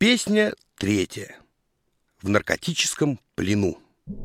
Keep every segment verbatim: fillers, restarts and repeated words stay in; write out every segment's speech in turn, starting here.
Песня третья. В наркотическом плену.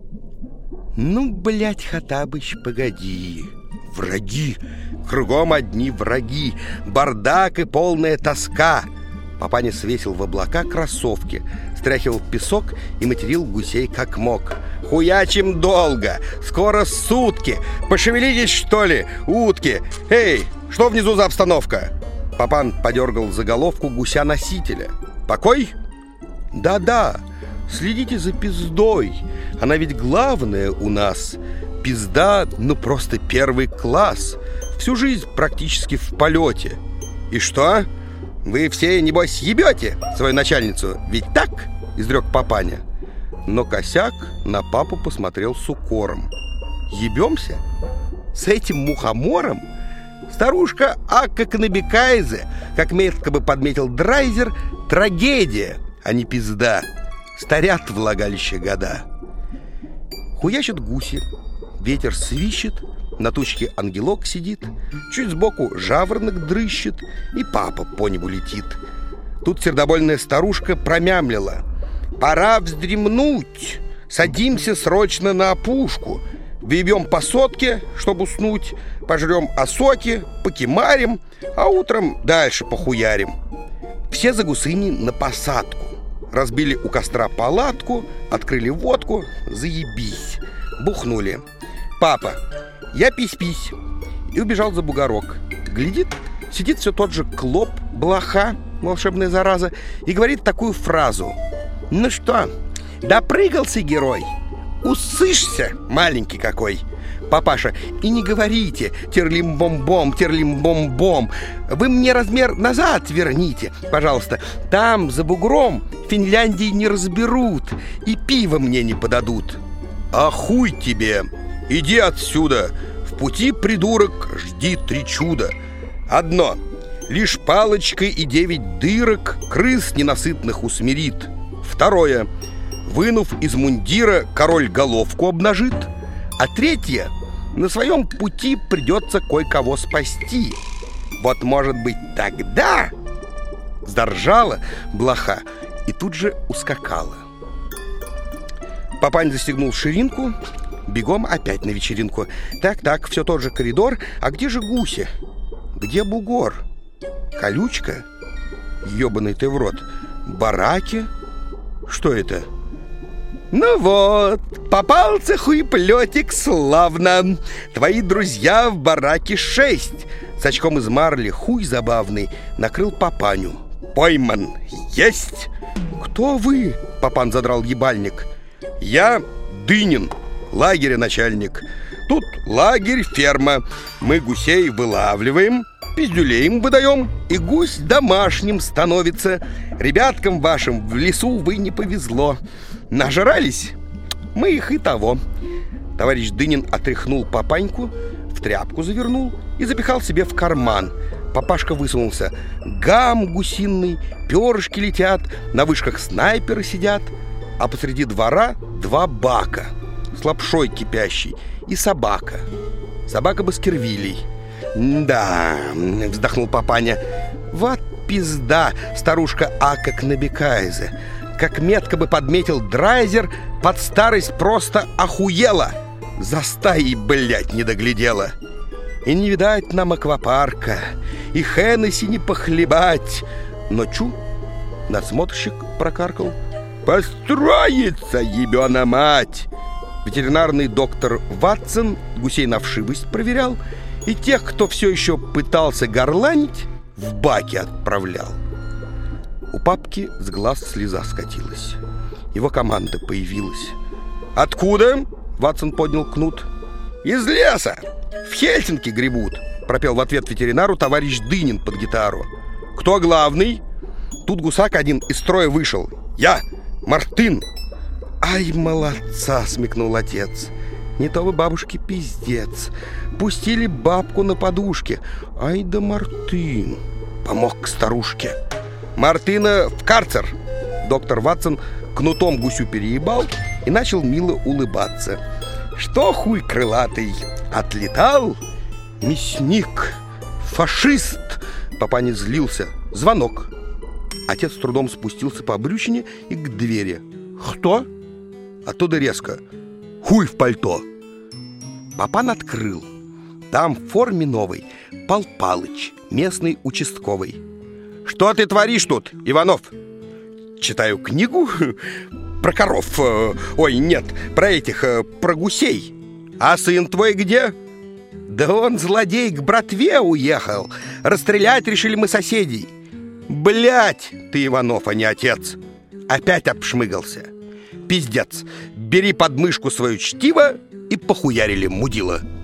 Ну, блядь, Хоттабыч, погоди. Враги, кругом одни враги, бардак и полная тоска. Папаня свесил в облака кроссовки, стряхивал песок и материл гусей как мог. Хуячим долго, скоро сутки. Пошевелитесь, что ли, утки. Эй, что внизу за обстановка? Папан подергал за головку гуся-носителя. Покой? Да-да, следите за пиздой. Она ведь главная у нас. Пизда, ну просто первый класс. Всю жизнь практически в полете. И что? Вы все, небось, ебете свою начальницу? Ведь так? Изрек Папаня. Но Косяк на папу посмотрел с укором. Ебемся? С этим мухомором? Старушка Акка Кнабекайзе, как метко бы подметил Драйзер, трагедия, а не пизда. Старят влагалище года. Хуячат гуси, ветер свищет, на тучке ангелок сидит, чуть сбоку жаворонок дрыщет, и папа по небу летит. Тут сердобольная старушка промямлила: «Пора вздремнуть, садимся срочно на опушку, въебем по сотке, чтобы уснуть, пожрем осоки, покемарим, а утром дальше похуярим». Все за гусыни на посадку. Разбили у костра палатку, открыли водку, заебись. Бухнули. Папа: «Я пись-пись». И убежал за бугорок. Глядит, сидит все тот же клоп, блоха, волшебная зараза, и говорит такую фразу: «Ну что, допрыгался герой? Усышься, маленький какой!» Папаша: «И не говорите терлим-бом-бом, терлим-бом-бом. Вы мне размер назад верните, пожалуйста. Там, за бугром, Финляндии не разберут и пиво мне не подадут». «А хуй тебе! Иди отсюда! В пути, придурок, жди три чуда. Одно: лишь палочкой и девять дырок крыс ненасытных усмирит. Второе: вынув из мундира, король головку обнажит. А третье: на своем пути придется кое-кого спасти. Вот, может быть, тогда...» Заржала блоха и тут же ускакала. Папань застегнул ширинку, бегом опять на вечеринку. Так-так, все тот же коридор. А где же гуси? Где бугор? Колючка? Ебаный ты в рот. Бараки? Что это? «Ну вот, попался хуеплетик славно. Твои друзья в бараке шесть». С очком из марли хуй забавный накрыл Папаню. «Пойман. Есть!» «Кто вы?» — Папан задрал ебальник. «Я Дынин, лагеря начальник. Тут лагерь, ферма. Мы гусей вылавливаем, пиздюлей им выдаем, и гусь домашним становится. Ребяткам вашим в лесу, вы, не повезло. Нажрались? Мы их и того». Товарищ Дынин отряхнул Папаньку, в тряпку завернул и запихал себе в карман. Папашка высунулся. Гам гусиный, перышки летят, на вышках снайперы сидят, а посреди двора два бака с лапшой кипящей и собака. Собака Баскервилей. «Да», — вздохнул Папаня, — «вот пизда, старушка Акка Кнабекайзе. Как метко бы подметил Драйзер, под старость просто охуела. За стаей, блядь, не доглядела. И не видать нам аквапарка, и Хеннесси не похлебать». Но чу, надсмотрщик прокаркал: «Построится, ебена мать!» Ветеринарный доктор Ватсон гусей на вшивость проверял и тех, кто все еще пытался горланить, в баки отправлял. У папки с глаз слеза скатилась. Его команда появилась. «Откуда?» — Ватсон поднял кнут. «Из леса! В Хельсинки гребут!» — пропел в ответ ветеринару товарищ Дынин под гитару. «Кто главный?» Тут гусак один из строя вышел. «Я, Мартын!» «Ай, молодца!» — смекнул отец. «Не то вы, бабушке, пиздец. Пустили бабку на подушке. Ай да Мартын!» Помог к старушке. «Мартына в карцер!» Доктор Ватсон кнутом гусю переебал и начал мило улыбаться. «Что, хуй крылатый, отлетал?» «Мясник! Фашист!» Папаня злился. Звонок. Отец с трудом спустился по обручине и к двери. «Кто?» Оттуда резко: «Хуй в пальто!» Папан открыл. Там в форме новой Пал Палыч, местный участковый. «Что ты творишь тут, Иванов?» «Читаю книгу про коров. Ой, нет, про этих, про гусей. А сын твой где?» «Да он, злодей, к братве уехал. Расстрелять решили мы соседей». «Блядь, ты, Иванов, а не отец!» Опять обшмыгался. «Пиздец, бери под мышку свое чтиво» и похуярили, мудила.